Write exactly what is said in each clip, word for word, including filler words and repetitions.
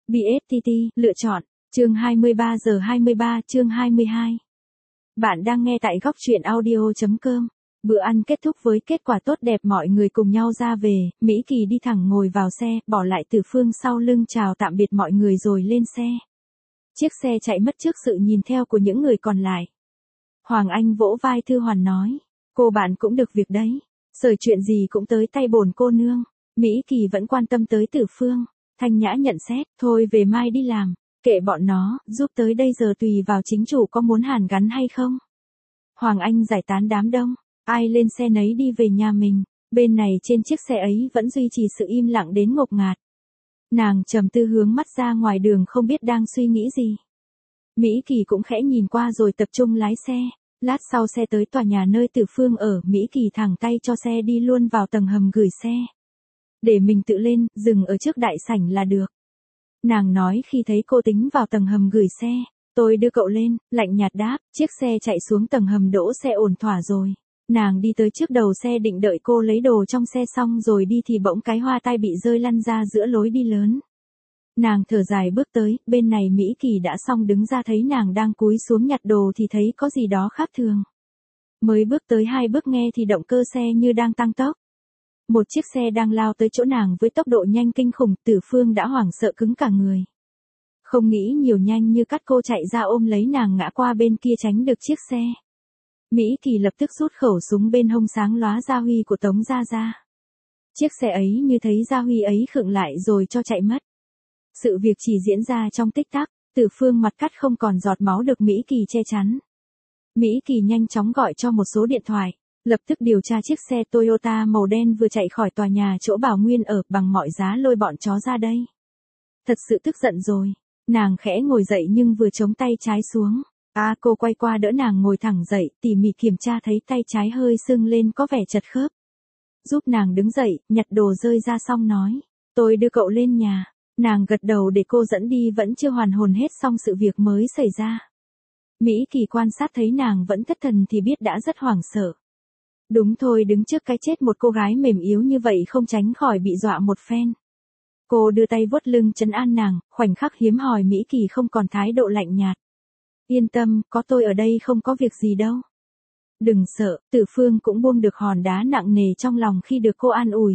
bê ét tê tê, lựa chọn, chương hai mươi ba giờ hai mươi ba, chương hai mươi hai. Bạn đang nghe tại góc truyện audio chấm com. Bữa ăn kết thúc với kết quả tốt đẹp, mọi người cùng nhau ra về, Mỹ Kỳ đi thẳng ngồi vào xe, bỏ lại Tử Phương sau lưng chào tạm biệt mọi người rồi lên xe. Chiếc xe chạy mất trước sự nhìn theo của những người còn lại. Hoàng Anh vỗ vai Thư Hoàn nói, cô bạn cũng được việc đấy, sởi chuyện gì cũng tới tay bổn cô nương. Mỹ Kỳ vẫn quan tâm tới Tử Phương. Thanh Nhã nhận xét, thôi về mai đi làm, kệ bọn nó, giúp tới đây giờ tùy vào chính chủ có muốn hàn gắn hay không. Hoàng Anh giải tán đám đông, ai lên xe nấy đi về nhà mình, bên này trên chiếc xe ấy vẫn duy trì sự im lặng đến ngột ngạt. Nàng trầm tư hướng mắt ra ngoài đường không biết đang suy nghĩ gì. Mỹ Kỳ cũng khẽ nhìn qua rồi tập trung lái xe, lát sau xe tới tòa nhà nơi Tử Phương ở, Mỹ Kỳ thẳng tay cho xe đi luôn vào tầng hầm gửi xe. Để mình tự lên, dừng ở trước đại sảnh là được. Nàng nói khi thấy cô tính vào tầng hầm gửi xe, tôi đưa cậu lên, lạnh nhạt đáp, chiếc xe chạy xuống tầng hầm đỗ xe ổn thỏa rồi. Nàng đi tới trước đầu xe định đợi cô lấy đồ trong xe xong rồi đi thì bỗng cái hoa tai bị rơi lăn ra giữa lối đi lớn. Nàng thở dài bước tới, bên này Mỹ Kỳ đã xong đứng ra thấy nàng đang cúi xuống nhặt đồ thì thấy có gì đó khác thường. Mới bước tới hai bước nghe thì động cơ xe như đang tăng tốc. Một chiếc xe đang lao tới chỗ nàng với tốc độ nhanh kinh khủng, Tử Phương đã hoảng sợ cứng cả người. Không nghĩ nhiều, nhanh như cắt cô chạy ra ôm lấy nàng ngã qua bên kia tránh được chiếc xe. Mỹ Kỳ lập tức rút khẩu súng bên hông sáng lóa Gia Huy của Tống Gia Gia. Chiếc xe ấy như thấy Gia Huy ấy khựng lại rồi cho chạy mất. Sự việc chỉ diễn ra trong tích tắc, Tử Phương mặt cắt không còn giọt máu được Mỹ Kỳ che chắn. Mỹ Kỳ nhanh chóng gọi cho một số điện thoại, lập tức điều tra chiếc xe Toyota màu đen vừa chạy khỏi tòa nhà chỗ Bảo Nguyên ở, bằng mọi giá lôi bọn chó ra đây. Thật sự tức giận rồi, nàng khẽ ngồi dậy nhưng vừa chống tay trái xuống. À, cô quay qua đỡ nàng ngồi thẳng dậy, tỉ mỉ kiểm tra thấy tay trái hơi sưng lên có vẻ chật khớp. Giúp nàng đứng dậy, nhặt đồ rơi ra xong nói, tôi đưa cậu lên nhà. Nàng gật đầu để cô dẫn đi, vẫn chưa hoàn hồn hết xong sự việc mới xảy ra. Mỹ Kỳ quan sát thấy nàng vẫn thất thần thì biết đã rất hoảng sợ. Đúng thôi, đứng trước cái chết một cô gái mềm yếu như vậy không tránh khỏi bị dọa một phen. Cô đưa tay vuốt lưng trấn an nàng, khoảnh khắc hiếm hoi Mỹ Kỳ không còn thái độ lạnh nhạt. Yên tâm, có tôi ở đây không có việc gì đâu. Đừng sợ, Tử Phương cũng buông được hòn đá nặng nề trong lòng khi được cô an ủi.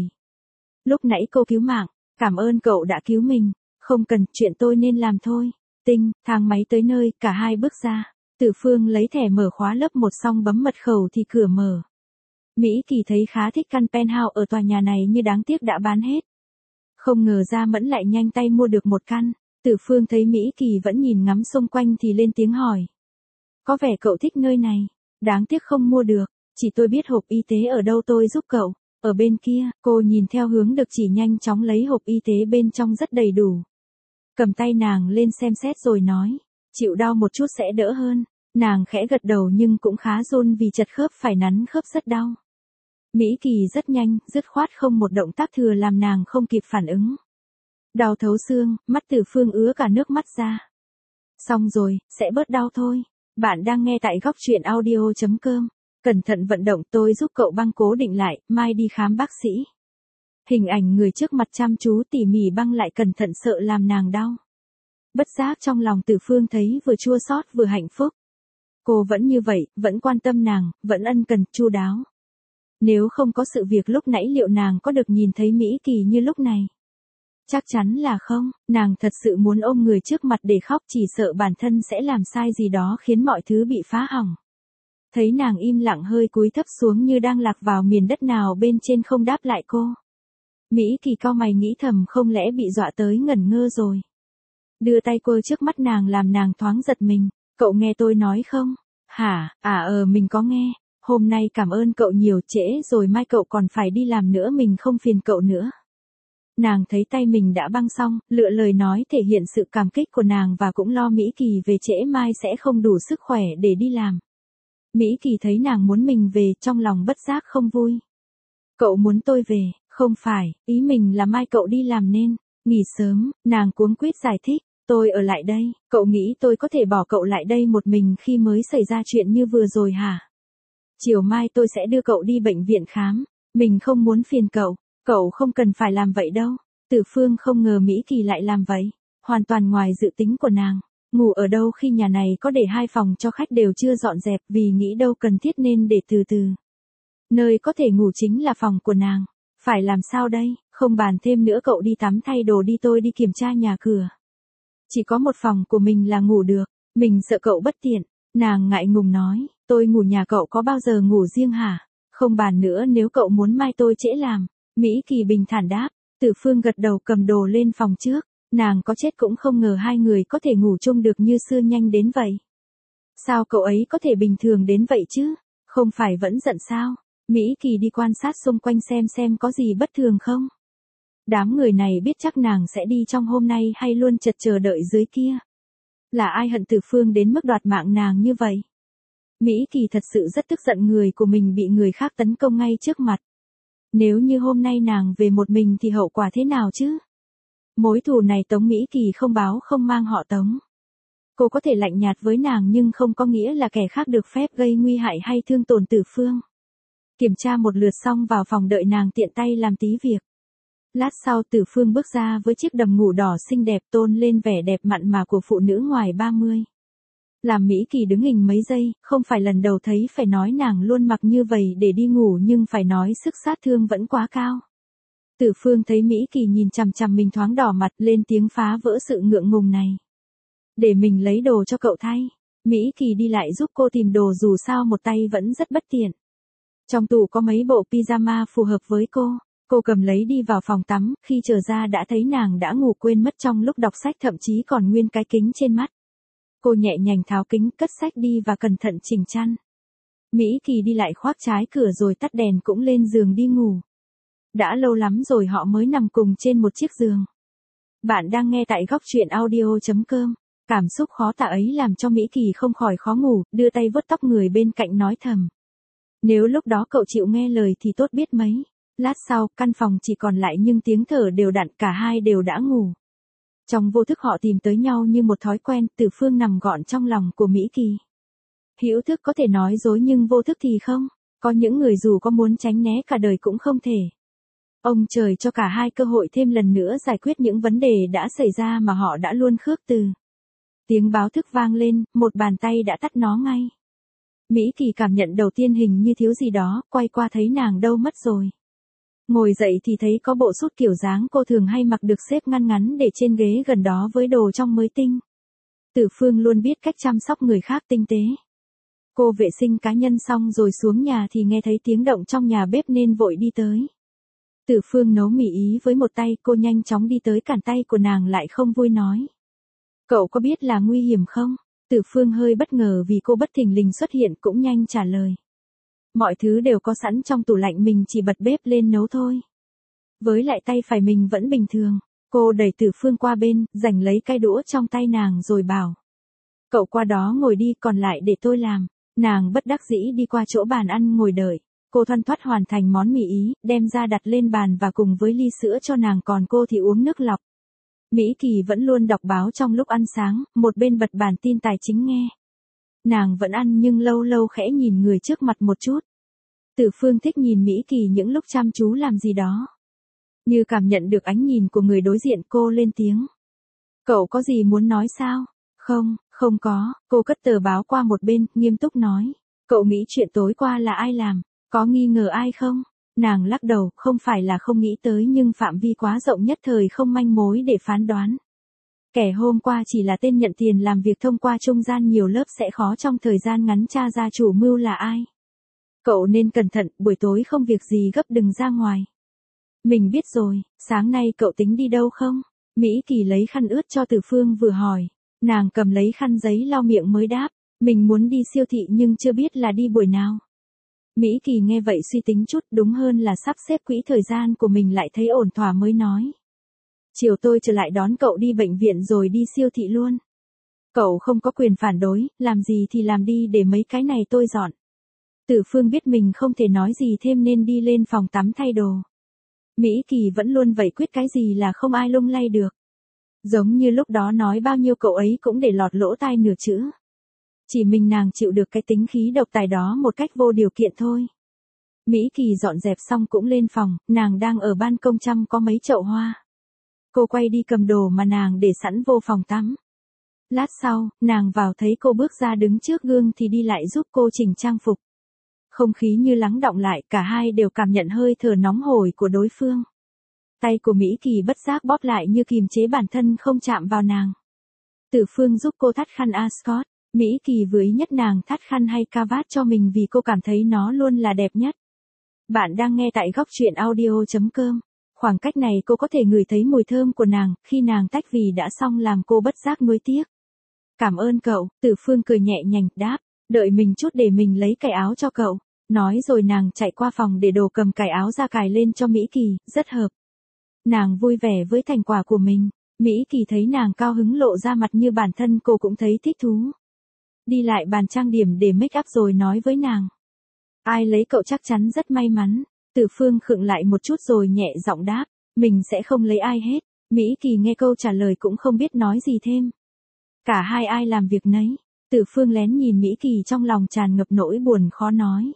Lúc nãy cô cứu mạng, cảm ơn cậu đã cứu mình, không cần, chuyện tôi nên làm thôi. Tinh, thang máy tới nơi, cả hai bước ra. Tử Phương lấy thẻ mở khóa lớp một xong bấm mật khẩu thì cửa mở. Mỹ Kỳ thấy khá thích căn penthouse ở tòa nhà này nhưng đáng tiếc đã bán hết. Không ngờ Gia Mẫn lại nhanh tay mua được một căn. Tử Phương thấy Mỹ Kỳ vẫn nhìn ngắm xung quanh thì lên tiếng hỏi. Có vẻ cậu thích nơi này, đáng tiếc không mua được, chỉ tôi biết hộp y tế ở đâu tôi giúp cậu. Ở bên kia, cô nhìn theo hướng được chỉ nhanh chóng lấy hộp y tế bên trong rất đầy đủ. Cầm tay nàng lên xem xét rồi nói, chịu đau một chút sẽ đỡ hơn. Nàng khẽ gật đầu nhưng cũng khá run vì chật khớp phải nắn khớp rất đau. Mỹ Kỳ rất nhanh, dứt khoát không một động tác thừa làm nàng không kịp phản ứng. Đau thấu xương, mắt Tử Phương ứa cả nước mắt ra. Xong rồi, sẽ bớt đau thôi. Bạn đang nghe tại góc truyện audio chấm com. Cẩn thận vận động, tôi giúp cậu băng cố định lại, mai đi khám bác sĩ. Hình ảnh người trước mặt chăm chú tỉ mỉ băng lại cẩn thận sợ làm nàng đau. Bất giác trong lòng Tử Phương thấy vừa chua xót vừa hạnh phúc. Cô vẫn như vậy, vẫn quan tâm nàng, vẫn ân cần, chu đáo. Nếu không có sự việc lúc nãy liệu nàng có được nhìn thấy Mỹ Kỳ như lúc này? Chắc chắn là không, nàng thật sự muốn ôm người trước mặt để khóc, chỉ sợ bản thân sẽ làm sai gì đó khiến mọi thứ bị phá hỏng. Thấy nàng im lặng hơi cúi thấp xuống như đang lạc vào miền đất nào bên trên không đáp lại cô. Mỹ Kỳ cau mày nghĩ thầm không lẽ bị dọa tới ngẩn ngơ rồi. Đưa tay quơ trước mắt nàng làm nàng thoáng giật mình, cậu nghe tôi nói không? Hả, à ờ mình có nghe, hôm nay cảm ơn cậu nhiều, trễ rồi mai cậu còn phải đi làm nữa, mình không phiền cậu nữa. Nàng thấy tay mình đã băng xong, lựa lời nói thể hiện sự cảm kích của nàng và cũng lo Mỹ Kỳ về trễ mai sẽ không đủ sức khỏe để đi làm. Mỹ Kỳ thấy nàng muốn mình về, trong lòng bất giác không vui. Cậu muốn tôi về, không phải, ý mình là mai cậu đi làm nên nghỉ sớm, nàng cuống quýt giải thích, tôi ở lại đây, cậu nghĩ tôi có thể bỏ cậu lại đây một mình khi mới xảy ra chuyện như vừa rồi hả? Chiều mai tôi sẽ đưa cậu đi bệnh viện khám, mình không muốn phiền cậu, cậu không cần phải làm vậy đâu. Tử Phương không ngờ Mỹ Kỳ lại làm vậy. hoàn toàn ngoài dự tính của nàng. Ngủ ở đâu khi nhà này có để hai phòng cho khách đều chưa dọn dẹp, vì nghĩ đâu cần thiết nên để từ từ. Nơi có thể ngủ chính là phòng của nàng. Phải làm sao đây, không bàn thêm nữa, cậu đi tắm thay đồ đi, tôi đi kiểm tra nhà cửa. Chỉ có một phòng của mình là ngủ được, mình sợ cậu bất tiện. Nàng ngại ngùng nói, tôi ngủ nhà cậu có bao giờ ngủ riêng hả? Không bàn nữa, nếu cậu muốn mai tôi trễ làm. Mỹ Kỳ bình thản đáp. Tử Phương gật đầu cầm đồ lên phòng trước. Nàng có chết cũng không ngờ hai người có thể ngủ chung được như xưa nhanh đến vậy. Sao cậu ấy có thể bình thường đến vậy chứ? Không phải vẫn giận sao? Mỹ Kỳ đi quan sát xung quanh xem xem có gì bất thường không. Đám người này biết chắc nàng sẽ đi trong hôm nay hay luôn chật chờ đợi dưới kia. Là ai hận Tử Phương đến mức đoạt mạng nàng như vậy? Mỹ Kỳ thật sự rất tức giận người của mình bị người khác tấn công ngay trước mặt. Nếu như hôm nay nàng về một mình thì hậu quả thế nào chứ? Mối thù này Tống Mỹ Kỳ không báo không mang họ Tống. Cô có thể lạnh nhạt với nàng nhưng không có nghĩa là kẻ khác được phép gây nguy hại hay thương tổn Tử Phương. Kiểm tra một lượt xong vào phòng đợi nàng tiện tay làm tí việc. Lát sau Tử Phương bước ra với chiếc đầm ngủ đỏ xinh đẹp tôn lên vẻ đẹp mặn mà của phụ nữ ngoài ba mươi. Làm Mỹ Kỳ đứng hình mấy giây, không phải lần đầu thấy phải nói nàng luôn mặc như vậy để đi ngủ nhưng phải nói sức sát thương vẫn quá cao. Tử Phương thấy Mỹ Kỳ nhìn chằm chằm mình thoáng đỏ mặt lên tiếng phá vỡ sự ngượng ngùng này. Để mình lấy đồ cho cậu thay. Mỹ Kỳ đi lại giúp cô tìm đồ dù sao một tay vẫn rất bất tiện. Trong tủ có mấy bộ pyjama phù hợp với cô. Cô cầm lấy đi vào phòng tắm, khi trở ra đã thấy nàng đã ngủ quên mất trong lúc đọc sách, thậm chí còn nguyên cái kính trên mắt. Cô nhẹ nhàng tháo kính, cất sách đi và cẩn thận chỉnh chăn. Mỹ Kỳ đi lại khoác trái cửa rồi tắt đèn cũng lên giường đi ngủ. Đã lâu lắm rồi họ mới nằm cùng trên một chiếc giường. Bạn đang nghe tại góc truyện audio chấm com. Cảm xúc khó tả ấy làm cho Mỹ Kỳ không khỏi khó ngủ, đưa tay vuốt tóc người bên cạnh nói thầm. Nếu lúc đó cậu chịu nghe lời thì tốt biết mấy. Lát sau, căn phòng chỉ còn lại nhưng tiếng thở đều đặn, cả hai đều đã ngủ. Trong vô thức họ tìm tới nhau như một thói quen, Tử Phương nằm gọn trong lòng của Mỹ Kỳ. Hữu thức có thể nói dối nhưng vô thức thì không. Có những người dù có muốn tránh né cả đời cũng không thể. Ông trời cho cả hai cơ hội thêm lần nữa giải quyết những vấn đề đã xảy ra mà họ đã luôn khước từ. Tiếng báo thức vang lên, một bàn tay đã tắt nó ngay. Mỹ Kỳ cảm nhận đầu tiên hình như thiếu gì đó, quay qua thấy nàng đâu mất rồi. Ngồi dậy thì thấy có bộ sút kiểu dáng cô thường hay mặc được xếp ngăn ngắn để trên ghế gần đó với đồ trong mới tinh. Tử Phương luôn biết cách chăm sóc người khác tinh tế. Cô vệ sinh cá nhân xong rồi xuống nhà thì nghe thấy tiếng động trong nhà bếp nên vội đi tới. Tử Phương nấu mì ý với một tay, cô nhanh chóng đi tới cản tay của nàng lại không vui nói. Cậu có biết là nguy hiểm không? Tử Phương hơi bất ngờ vì cô bất thình lình xuất hiện cũng nhanh trả lời. Mọi thứ đều có sẵn trong tủ lạnh, mình chỉ bật bếp lên nấu thôi. Với lại tay phải mình vẫn bình thường. Cô đẩy Tử Phương qua bên, giành lấy cái đũa trong tay nàng rồi bảo. Cậu qua đó ngồi đi, còn lại để tôi làm. Nàng bất đắc dĩ đi qua chỗ bàn ăn ngồi đợi. Cô thoăn thoắt hoàn thành món mì ý, đem ra đặt lên bàn và cùng với ly sữa cho nàng, còn cô thì uống nước lọc. Mỹ Kỳ vẫn luôn đọc báo trong lúc ăn sáng, một bên bật bản tin tài chính nghe. Nàng vẫn ăn nhưng lâu lâu khẽ nhìn người trước mặt một chút. Tử Phương thích nhìn Mỹ Kỳ những lúc chăm chú làm gì đó. Như cảm nhận được ánh nhìn của người đối diện, cô lên tiếng. Cậu có gì muốn nói sao? Không, không có, cô cất tờ báo qua một bên, nghiêm túc nói. Cậu nghĩ chuyện tối qua là ai làm? Có nghi ngờ ai không? Nàng lắc đầu, không phải là không nghĩ tới nhưng phạm vi quá rộng nhất thời không manh mối để phán đoán. Kẻ hôm qua chỉ là tên nhận tiền làm việc thông qua trung gian nhiều lớp, sẽ khó trong thời gian ngắn tra ra chủ mưu là ai. Cậu nên cẩn thận, buổi tối không việc gì gấp đừng ra ngoài. Mình biết rồi, sáng nay cậu tính đi đâu không? Mỹ Kỳ lấy khăn ướt cho Tử Phương vừa hỏi. Nàng cầm lấy khăn giấy lau miệng mới đáp. Mình muốn đi siêu thị nhưng chưa biết là đi buổi nào. Mỹ Kỳ nghe vậy suy tính chút, đúng hơn là sắp xếp quỹ thời gian của mình lại thấy ổn thỏa mới nói. Chiều tôi trở lại đón cậu đi bệnh viện rồi đi siêu thị luôn. Cậu không có quyền phản đối, làm gì thì làm đi, để mấy cái này tôi dọn. Tử Phương biết mình không thể nói gì thêm nên đi lên phòng tắm thay đồ. Mỹ Kỳ vẫn luôn vậy, quyết cái gì là không ai lung lay được. Giống như lúc đó nói bao nhiêu cậu ấy cũng để lọt lỗ tai nửa chữ. Chỉ mình nàng chịu được cái tính khí độc tài đó một cách vô điều kiện thôi. Mỹ Kỳ dọn dẹp xong cũng lên phòng, nàng đang ở ban công chăm có mấy chậu hoa. Cô quay đi cầm đồ mà nàng để sẵn vô phòng tắm. Lát sau, nàng vào thấy cô bước ra đứng trước gương thì đi lại giúp cô chỉnh trang phục. Không khí như lắng đọng lại, cả hai đều cảm nhận hơi thở nóng hổi của đối phương. Tay của Mỹ Kỳ bất giác bóp lại như kìm chế bản thân không chạm vào nàng. Tử Phương giúp cô thắt khăn ascot. Mỹ Kỳ vừa ý nhất nàng thắt khăn hay cravat cho mình vì cô cảm thấy nó luôn là đẹp nhất. Bạn đang nghe tại góc truyện audio chấm com. Khoảng cách này cô có thể ngửi thấy mùi thơm của nàng, khi nàng tách vì đã xong làm cô bất giác nuối tiếc. Cảm ơn cậu, Tử Phương cười nhẹ nhàng, đáp, đợi mình chút để mình lấy cài áo cho cậu. Nói rồi nàng chạy qua phòng để đồ cầm cài áo ra cài lên cho Mỹ Kỳ, rất hợp. Nàng vui vẻ với thành quả của mình, Mỹ Kỳ thấy nàng cao hứng lộ ra mặt như bản thân cô cũng thấy thích thú. Đi lại bàn trang điểm để make up rồi nói với nàng. Ai lấy cậu chắc chắn rất may mắn. Tử Phương khựng lại một chút rồi nhẹ giọng đáp, mình sẽ không lấy ai hết. Mỹ Kỳ nghe câu trả lời cũng không biết nói gì thêm. Cả hai ai làm việc nấy. Tử Phương lén nhìn Mỹ Kỳ trong lòng tràn ngập nỗi buồn khó nói.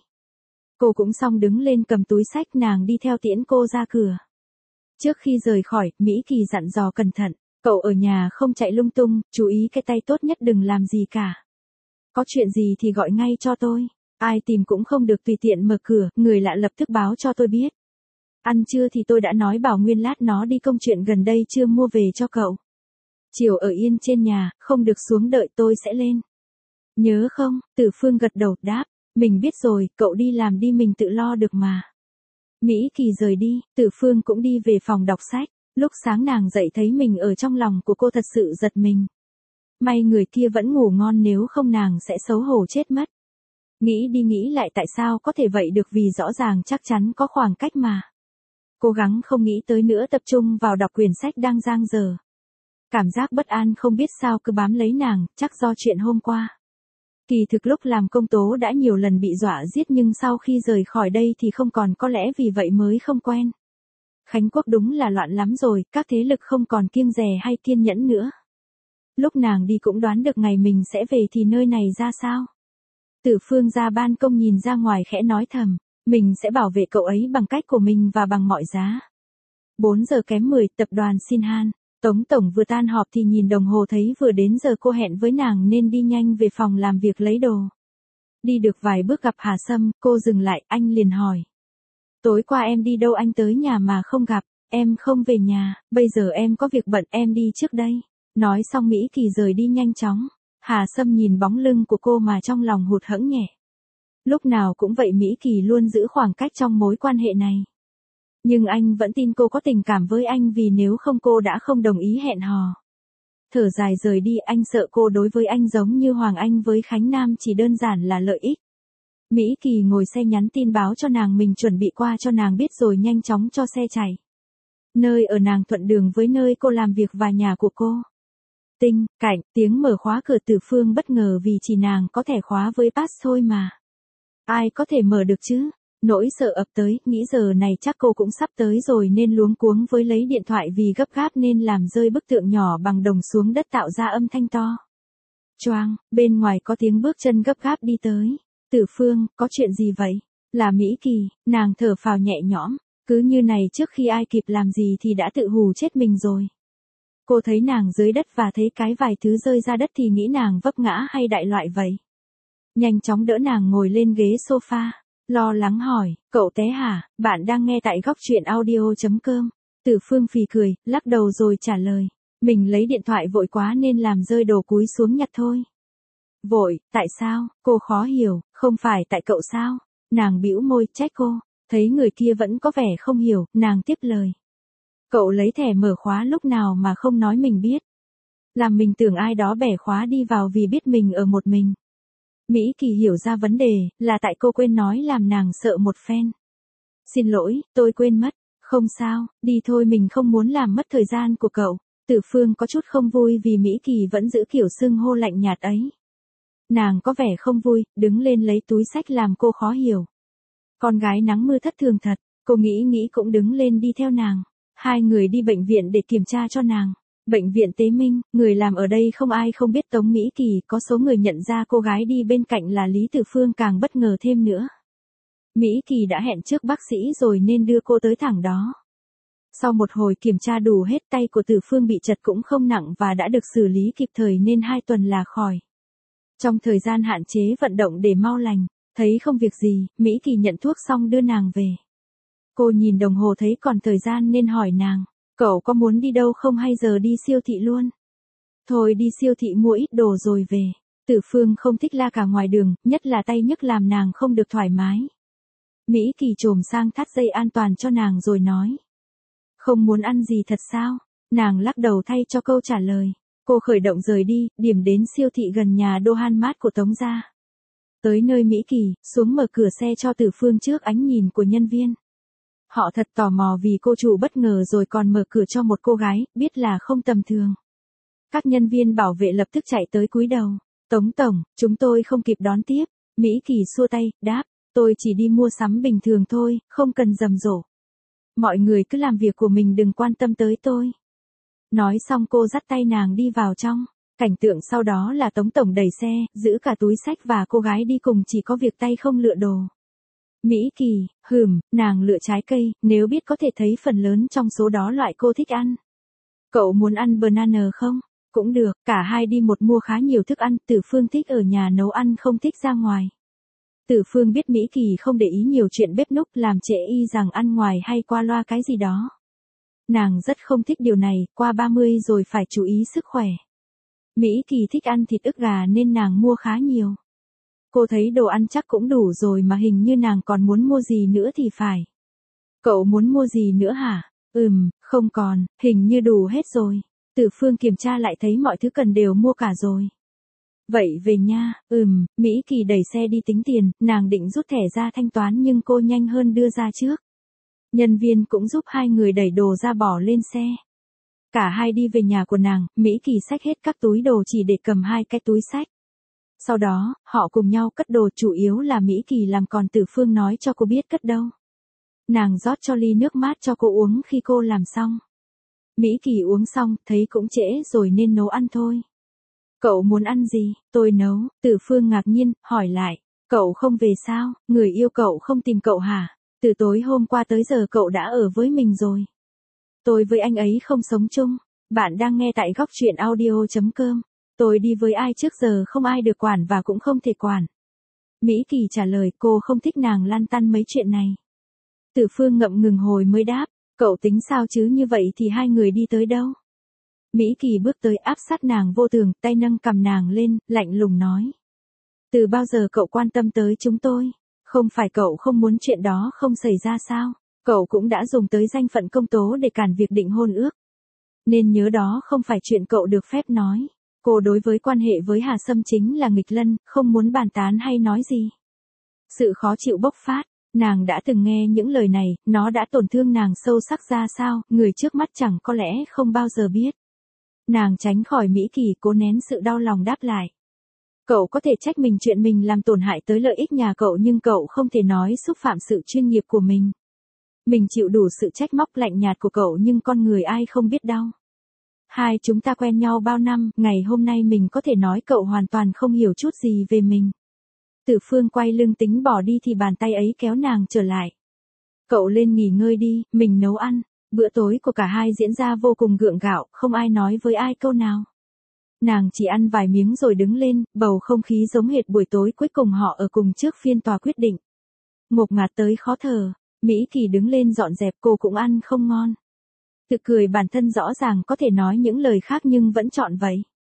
Cô cũng xong đứng lên cầm túi xách nàng đi theo tiễn cô ra cửa. Trước khi rời khỏi, Mỹ Kỳ dặn dò cẩn thận, cậu ở nhà không chạy lung tung, chú ý cái tay tốt nhất đừng làm gì cả. Có chuyện gì thì gọi ngay cho tôi. Ai tìm cũng không được tùy tiện mở cửa, người lạ lập tức báo cho tôi biết. Ăn trưa thì tôi đã nói Bảo Nguyên lát nó đi công chuyện gần đây chưa mua về cho cậu. Chiều ở yên trên nhà, không được xuống đợi tôi sẽ lên. Nhớ không? Tử Phương gật đầu đáp, mình biết rồi, cậu đi làm đi mình tự lo được mà. Mỹ Kỳ rời đi, Tử Phương cũng đi về phòng đọc sách. Lúc sáng nàng dậy thấy mình ở trong lòng của cô thật sự giật mình. May người kia vẫn ngủ ngon nếu không nàng sẽ xấu hổ chết mất. Nghĩ đi nghĩ lại tại sao có thể vậy được vì rõ ràng chắc chắn có khoảng cách mà. Cố gắng không nghĩ tới nữa tập trung vào đọc quyển sách đang dang dở. Cảm giác bất an không biết sao cứ bám lấy nàng, chắc do chuyện hôm qua. Kỳ thực lúc làm công tố đã nhiều lần bị dọa giết nhưng sau khi rời khỏi đây thì không còn, có lẽ vì vậy mới không quen. Khánh Quốc đúng là loạn lắm rồi, các thế lực không còn kiêng dè hay kiên nhẫn nữa. Lúc nàng đi cũng đoán được ngày mình sẽ về thì nơi này ra sao. Tử Phương ra ban công nhìn ra ngoài khẽ nói thầm, mình sẽ bảo vệ cậu ấy bằng cách của mình và bằng mọi giá. bốn giờ kém mười, tập đoàn Sinhan. Tống Tổng vừa tan họp thì nhìn đồng hồ thấy vừa đến giờ cô hẹn với nàng nên đi nhanh về phòng làm việc lấy đồ. Đi được vài bước gặp Hà Sâm, cô dừng lại, anh liền hỏi. Tối qua em đi đâu anh tới nhà mà không gặp, em không về nhà, bây giờ em có việc bận em đi trước đây. Nói xong Mỹ Kỳ rời đi nhanh chóng. Hà Sâm nhìn bóng lưng của cô mà trong lòng hụt hẫng nhẹ. Lúc nào cũng vậy Mỹ Kỳ luôn giữ khoảng cách trong mối quan hệ này. Nhưng anh vẫn tin cô có tình cảm với anh vì nếu không cô đã không đồng ý hẹn hò. Thở dài rời đi, anh sợ cô đối với anh giống như Hoàng Anh với Khánh Nam chỉ đơn giản là lợi ích. Mỹ Kỳ ngồi xe nhắn tin báo cho nàng mình chuẩn bị qua cho nàng biết rồi nhanh chóng cho xe chạy. Nơi ở nàng thuận đường với nơi cô làm việc và nhà của cô. Tinh, cạnh, tiếng mở khóa cửa. Tử Phương bất ngờ vì chỉ nàng có thẻ khóa với pass thôi mà. Ai có thể mở được chứ? Nỗi sợ ập tới, nghĩ giờ này chắc cô cũng sắp tới rồi nên luống cuống với lấy điện thoại vì gấp gáp nên làm rơi bức tượng nhỏ bằng đồng xuống đất tạo ra âm thanh to. Choang, bên ngoài có tiếng bước chân gấp gáp đi tới. Tử Phương, có chuyện gì vậy? Là Mỹ Kỳ, nàng thở phào nhẹ nhõm, cứ như này trước khi ai kịp làm gì thì đã tự hù chết mình rồi. Cô thấy nàng dưới đất và thấy cái vài thứ rơi ra đất thì nghĩ nàng vấp ngã hay đại loại vậy. Nhanh chóng đỡ nàng ngồi lên ghế sofa, lo lắng hỏi, cậu té hả? Bạn đang nghe tại góc truyện audio chấm com. Tử Phương phì cười, lắc đầu rồi trả lời, mình lấy điện thoại vội quá nên làm rơi đồ cúi xuống nhặt thôi. Vội, tại sao? Cô khó hiểu, không phải tại cậu sao? Nàng bĩu môi trách cô, thấy người kia vẫn có vẻ không hiểu, nàng tiếp lời. Cậu lấy thẻ mở khóa lúc nào mà không nói mình biết. Làm mình tưởng ai đó bẻ khóa đi vào vì biết mình ở một mình. Mỹ Kỳ hiểu ra vấn đề, là tại cô quên nói làm nàng sợ một phen. Xin lỗi, tôi quên mất. Không sao, đi thôi mình không muốn làm mất thời gian của cậu. Tử Phương có chút không vui vì Mỹ Kỳ vẫn giữ kiểu xưng hô lạnh nhạt ấy. Nàng có vẻ không vui, đứng lên lấy túi xách làm cô khó hiểu. Con gái nắng mưa thất thường thật, cô nghĩ nghĩ cũng đứng lên đi theo nàng. Hai người đi bệnh viện để kiểm tra cho nàng. Bệnh viện Tế Minh, người làm ở đây không ai không biết Tống Mỹ Kỳ, có số người nhận ra cô gái đi bên cạnh là Lý Tử Phương càng bất ngờ thêm nữa. Mỹ Kỳ đã hẹn trước bác sĩ rồi nên đưa cô tới thẳng đó. Sau một hồi kiểm tra đủ hết, tay của Tử Phương bị chật cũng không nặng và đã được xử lý kịp thời nên hai tuần là khỏi. Trong thời gian hạn chế vận động để mau lành, thấy không việc gì, Mỹ Kỳ nhận thuốc xong đưa nàng về. Cô nhìn đồng hồ thấy còn thời gian nên hỏi nàng, cậu có muốn đi đâu không hay giờ đi siêu thị luôn? Thôi đi siêu thị mua ít đồ rồi về. Tử Phương không thích la cả ngoài đường, nhất là tay nhức làm nàng không được thoải mái. Mỹ Kỳ chồm sang thắt dây an toàn cho nàng rồi nói. Không muốn ăn gì thật sao? Nàng lắc đầu thay cho câu trả lời. Cô khởi động rời đi, điểm đến siêu thị gần nhà Dohan Mart của Tống gia. Tới nơi Mỹ Kỳ, xuống mở cửa xe cho Tử Phương trước ánh nhìn của nhân viên. Họ thật tò mò vì cô chủ bất ngờ rồi còn mở cửa cho một cô gái, biết là không tầm thường. Các nhân viên bảo vệ lập tức chạy tới cúi đầu. Tống tổng, chúng tôi không kịp đón tiếp. Mỹ Kỳ xua tay, đáp, tôi chỉ đi mua sắm bình thường thôi, không cần rầm rộ. Mọi người cứ làm việc của mình đừng quan tâm tới tôi. Nói xong cô dắt tay nàng đi vào trong. Cảnh tượng sau đó là Tống tổng đẩy xe, giữ cả túi xách và cô gái đi cùng chỉ có việc tay không lựa đồ. Mỹ Kỳ, hừm, nàng lựa trái cây, nếu biết có thể thấy phần lớn trong số đó loại cô thích ăn. Cậu muốn ăn banana không? Cũng được, cả hai đi một mua khá nhiều thức ăn, Tử Phương thích ở nhà nấu ăn không thích ra ngoài. Tử Phương biết Mỹ Kỳ không để ý nhiều chuyện bếp núc làm trễ y rằng ăn ngoài hay qua loa cái gì đó. Nàng rất không thích điều này, qua ba mươi rồi phải chú ý sức khỏe. Mỹ Kỳ thích ăn thịt ức gà nên nàng mua khá nhiều. Cô thấy đồ ăn chắc cũng đủ rồi mà hình như nàng còn muốn mua gì nữa thì phải. Cậu muốn mua gì nữa hả? Ừm, không còn, hình như đủ hết rồi. Tử Phương kiểm tra lại thấy mọi thứ cần đều mua cả rồi. Vậy về nha, ừm, Mỹ Kỳ đẩy xe đi tính tiền, nàng định rút thẻ ra thanh toán nhưng cô nhanh hơn đưa ra trước. Nhân viên cũng giúp hai người đẩy đồ ra bỏ lên xe. Cả hai đi về nhà của nàng, Mỹ Kỳ xách hết các túi đồ chỉ để cầm hai cái túi xách. Sau đó, họ cùng nhau cất đồ, chủ yếu là Mỹ Kỳ làm còn Tử Phương nói cho cô biết cất đâu. Nàng rót cho ly nước mát cho cô uống khi cô làm xong. Mỹ Kỳ uống xong, thấy cũng trễ rồi nên nấu ăn thôi. Cậu muốn ăn gì? Tôi nấu. Tử Phương ngạc nhiên, hỏi lại. Cậu không về sao? Người yêu cậu không tìm cậu hả? Từ tối hôm qua tới giờ cậu đã ở với mình rồi. Tôi với anh ấy không sống chung. Bạn đang nghe tại góc truyện audio chấm com. Tôi đi với ai trước giờ không ai được quản và cũng không thể quản. Mỹ Kỳ trả lời, cô không thích nàng lăn tăn mấy chuyện này. Tử Phương ngậm ngừng hồi mới đáp. Cậu tính sao chứ, như vậy thì hai người đi tới đâu? Mỹ Kỳ bước tới áp sát nàng vô tường, tay nâng cầm nàng lên, lạnh lùng nói. Từ bao giờ cậu quan tâm tới chúng tôi? Không phải cậu không muốn chuyện đó không xảy ra sao? Cậu cũng đã dùng tới danh phận công tố để cản việc định hôn ước. Nên nhớ đó không phải chuyện cậu được phép nói. Cô đối với quan hệ với Hà Sâm chính là nghịch lân, không muốn bàn tán hay nói gì. Sự khó chịu bộc phát. Nàng đã từng nghe những lời này, nó đã tổn thương nàng sâu sắc ra sao, người trước mắt chẳng có lẽ không bao giờ biết. Nàng tránh khỏi Mỹ Kỳ, cố nén sự đau lòng đáp lại. Cậu có thể trách mình chuyện mình làm tổn hại tới lợi ích nhà cậu nhưng cậu không thể nói xúc phạm sự chuyên nghiệp của mình. Mình chịu đủ sự trách móc lạnh nhạt của cậu nhưng con người ai không biết đau. Hai chúng ta quen nhau bao năm, ngày hôm nay mình có thể nói cậu hoàn toàn không hiểu chút gì về mình. Tử Phương quay lưng tính bỏ đi thì bàn tay ấy kéo nàng trở lại. Cậu lên nghỉ ngơi đi, mình nấu ăn. Bữa tối của cả hai diễn ra vô cùng gượng gạo, không ai nói với ai câu nào. Nàng chỉ ăn vài miếng rồi đứng lên, bầu không khí giống hệt buổi tối cuối cùng họ ở cùng trước phiên tòa quyết định. Ngột ngạt tới khó thở, Mỹ Kỳ đứng lên dọn dẹp, cô cũng ăn không ngon. Tự cười bản thân rõ ràng có thể nói những lời khác nhưng vẫn chọn vậy.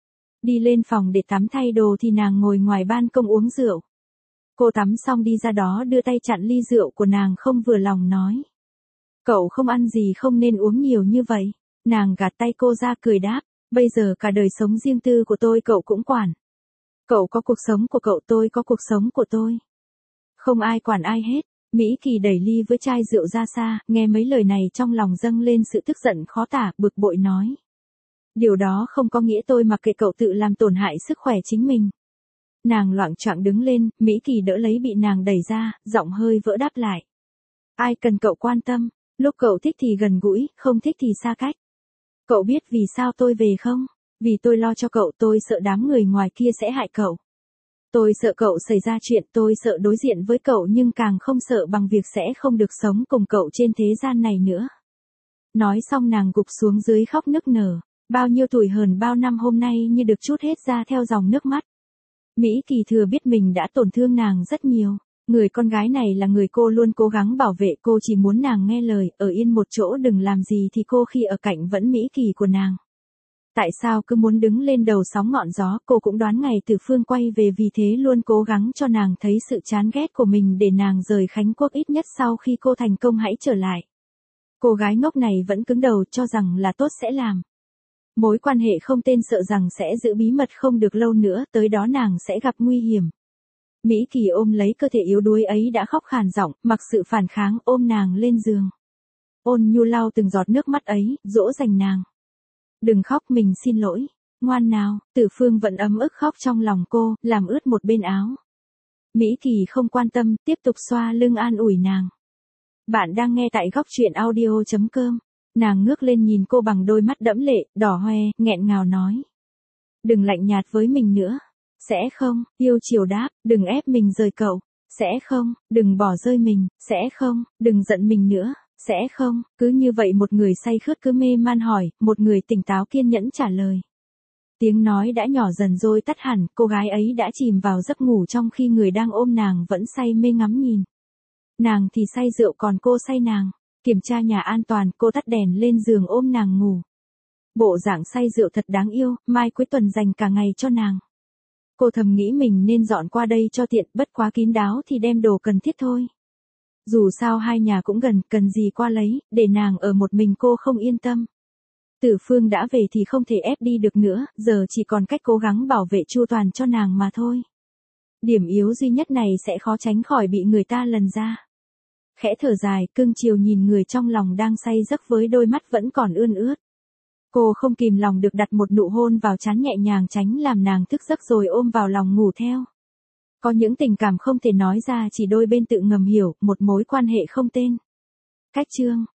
Đi lên phòng để tắm thay đồ thì nàng ngồi ngoài ban công uống rượu. Cô tắm xong đi ra đó đưa tay chặn ly rượu của nàng không vừa lòng nói. Cậu không ăn gì không nên uống nhiều như vậy. Nàng gạt tay cô ra cười đáp. Bây giờ cả đời sống riêng tư của tôi cậu cũng quản. Cậu có cuộc sống của cậu, tôi có cuộc sống của tôi. Không ai quản ai hết. Mỹ Kỳ đẩy ly với chai rượu ra xa, nghe mấy lời này trong lòng dâng lên sự tức giận khó tả, bực bội nói. Điều đó không có nghĩa tôi mặc kệ cậu tự làm tổn hại sức khỏe chính mình. Nàng loạng choạng đứng lên, Mỹ Kỳ đỡ lấy bị nàng đẩy ra, giọng hơi vỡ đáp lại. Ai cần cậu quan tâm, lúc cậu thích thì gần gũi, không thích thì xa cách. Cậu biết vì sao tôi về không? Vì tôi lo cho cậu, tôi sợ đám người ngoài kia sẽ hại cậu. Tôi sợ cậu xảy ra chuyện, tôi sợ đối diện với cậu nhưng càng không sợ bằng việc sẽ không được sống cùng cậu trên thế gian này nữa. Nói xong nàng gục xuống dưới khóc nức nở. Bao nhiêu tuổi hờn bao năm hôm nay như được trút hết ra theo dòng nước mắt. Mỹ Kỳ thừa biết mình đã tổn thương nàng rất nhiều. Người con gái này là người cô luôn cố gắng bảo vệ, cô chỉ muốn nàng nghe lời, ở yên một chỗ đừng làm gì thì cô khi ở cạnh vẫn Mỹ Kỳ của nàng. Tại sao cứ muốn đứng lên đầu sóng ngọn gió, cô cũng đoán ngày Từ Phương quay về vì thế luôn cố gắng cho nàng thấy sự chán ghét của mình để nàng rời Khánh Quốc ít nhất sau khi cô thành công hãy trở lại. Cô gái ngốc này vẫn cứng đầu cho rằng là tốt sẽ làm. Mối quan hệ không tên sợ rằng sẽ giữ bí mật không được lâu nữa, tới đó nàng sẽ gặp nguy hiểm. Mỹ Kỳ ôm lấy cơ thể yếu đuối ấy đã khóc khàn giọng, mặc sự phản kháng ôm nàng lên giường. Ôn nhu lau từng giọt nước mắt ấy, dỗ dành nàng. Đừng khóc, mình xin lỗi. Ngoan nào, Từ Phương vẫn ấm ức khóc trong lòng cô, làm ướt một bên áo. Mỹ Kỳ không quan tâm, tiếp tục xoa lưng an ủi nàng. Bạn đang nghe tại góc truyện audio chấm com. Nàng ngước lên nhìn cô bằng đôi mắt đẫm lệ, đỏ hoe, nghẹn ngào nói. Đừng lạnh nhạt với mình nữa. Sẽ không, yêu chiều đáp, đừng ép mình rời cậu. Sẽ không, đừng bỏ rơi mình. Sẽ không, đừng giận mình nữa. Sẽ không, cứ như vậy một người say khướt cứ mê man hỏi, một người tỉnh táo kiên nhẫn trả lời. Tiếng nói đã nhỏ dần rồi tắt hẳn, cô gái ấy đã chìm vào giấc ngủ trong khi người đang ôm nàng vẫn say mê ngắm nhìn. Nàng thì say rượu còn cô say nàng. Kiểm tra nhà an toàn, cô tắt đèn lên giường ôm nàng ngủ. Bộ dạng say rượu thật đáng yêu, mai cuối tuần dành cả ngày cho nàng. Cô thầm nghĩ mình nên dọn qua đây cho tiện, bất quá kín đáo thì đem đồ cần thiết thôi. Dù sao hai nhà cũng gần, cần gì qua lấy, để nàng ở một mình cô không yên tâm. Từ Phương đã về thì không thể ép đi được nữa, giờ chỉ còn cách cố gắng bảo vệ chu toàn cho nàng mà thôi. Điểm yếu duy nhất này sẽ khó tránh khỏi bị người ta lần ra. Khẽ thở dài, cưng chiều nhìn người trong lòng đang say giấc với đôi mắt vẫn còn ươn ướt. Cô không kìm lòng được đặt một nụ hôn vào trán nhẹ nhàng tránh làm nàng thức giấc rồi ôm vào lòng ngủ theo. Có những tình cảm không thể nói ra chỉ đôi bên tự ngầm hiểu, một mối quan hệ không tên. Cách chương